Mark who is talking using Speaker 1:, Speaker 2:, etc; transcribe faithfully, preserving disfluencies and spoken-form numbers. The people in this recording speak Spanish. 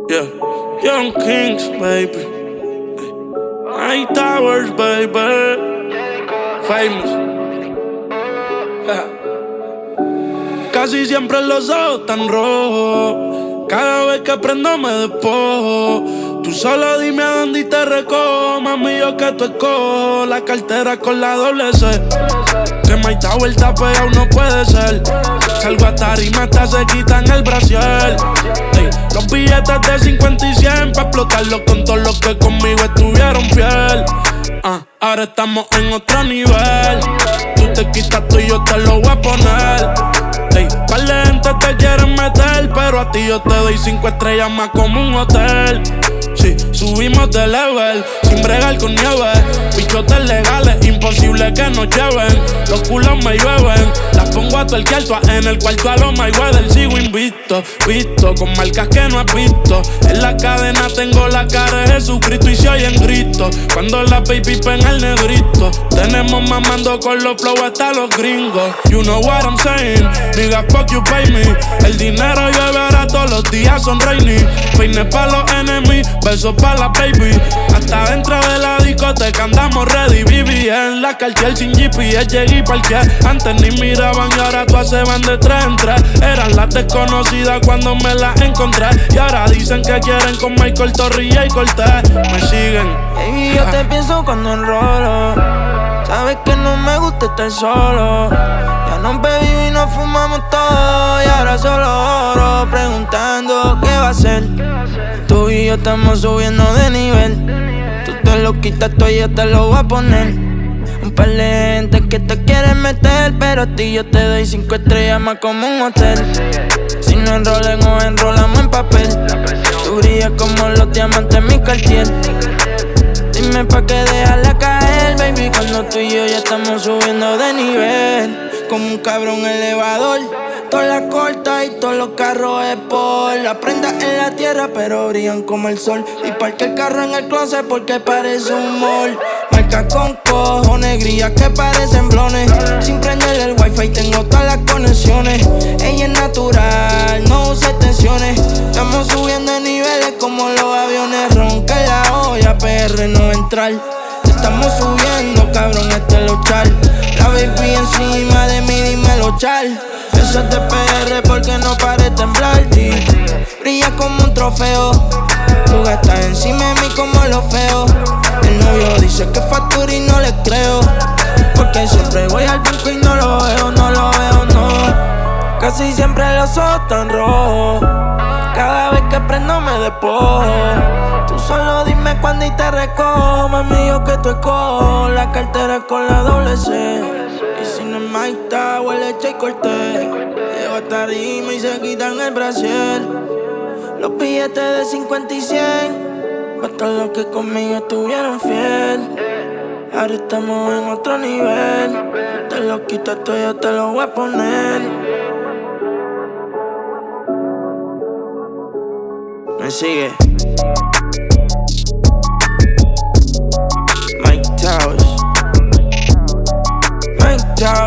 Speaker 1: Yeah, Young Kings, baby. Night Towers, baby. Famous. Yeah. Casi siempre los ojos tan rojos. Cada vez que prendo me despojo. Tú solo dime a dónde te recojo. Mami, yo que tú escojo. La cartera con la doble C. Que Mike Tower está pegado, no puede ser. Salgo a tarima hasta se quitan el brasier. Ey, los billetes de cincuenta y cien pa' explotarlos con todos los que conmigo estuvieron fiel. uh, Ahora estamos en otro nivel. Tú te quitas tú y yo te lo voy a poner. Ey, par de gente te quieren meter, pero a ti yo te doy cinco estrellas más como un hotel. Sí, subimos de level, sin bregar con nieve. Bichotes legales, imposible que nos lleven. Los culos me llueven, las pongo a tuerquear todas en el cuarto a los Mayweather. Sigo invicto, visto, con marcas que no has visto. En la cadena tengo la cara de Jesucristo y se oyen gritos cuando la baby pega el negrito. Tenemos mamando con los flow hasta los gringos. You know what I'm saying, nigga, fuck you, pay me. El dinero llueve ahora todos los días, son rainy. Peines pa' los enemies, besos pa' la baby. Hasta dentro de la discoteca andamos ready. Viví en la Cartier sin G P S, llegué y parqué. Antes ni miraban y ahora todas se van de tres en tres. Eran las desconocidas cuando me las encontré. Y ahora dicen que quieren con Michael Torrilla y Cortés. Me siguen.
Speaker 2: Baby, yo te pienso cuando enrolo. Sabes que no me gusta estar solo. Ya nos bebimos y nos fumamos todo. Y ahora solo oro preguntando qué va a ser. Tú y yo estamos subiendo de nivel. Tú te lo quitas todo y yo te lo voy a poner. Un par de gente que te quieren meter, pero a ti yo te doy cinco estrellas más como un hotel. Si no enrolen o enrolamos en papel. Tú brillas como los diamantes en mi Cartier. Dime pa' que dejarla caer, baby, cuando tú y yo ya estamos subiendo de nivel. Como un cabrón elevador. Todas las cortas y todos los carros es por. La prenda en la tierra pero brillan como el sol. Y parque el carro en el closet porque parece un mall. Marca con cojones, grillas que parecen blones. Sin prender el wifi tengo todas las conexiones. Ella es natural, no usa extensiones. Estamos subiendo de niveles como los aviones. Ronca la olla, P R no entrar. Estamos subiendo, cabrón, este es lo chal. La baby encima de mí, dímelo chal. Eso es de P R porque no pare temblar. Brilla como un trofeo. Tú gastas encima de mí como lo feo. El novio dice que factura y no le creo. Porque siempre voy al banco y no lo veo, no lo veo, no. Casi siempre los ojos tan rojos. Cada vez que prendo me despojo. Tú solo dime cuándo y te recojo. Mami, yo que tú escojo. La cartera con la doble C. Y si no es Mike Tower, le eché y corté. Llego a tarima y se quitan el brasier. Los billetes de cincuenta y cien pa' todos los que conmigo estuvieron fiel. Ahora estamos en otro nivel. Te lo quito esto, yo te lo voy a poner. Me sigue Mike Towers. Mike Towers.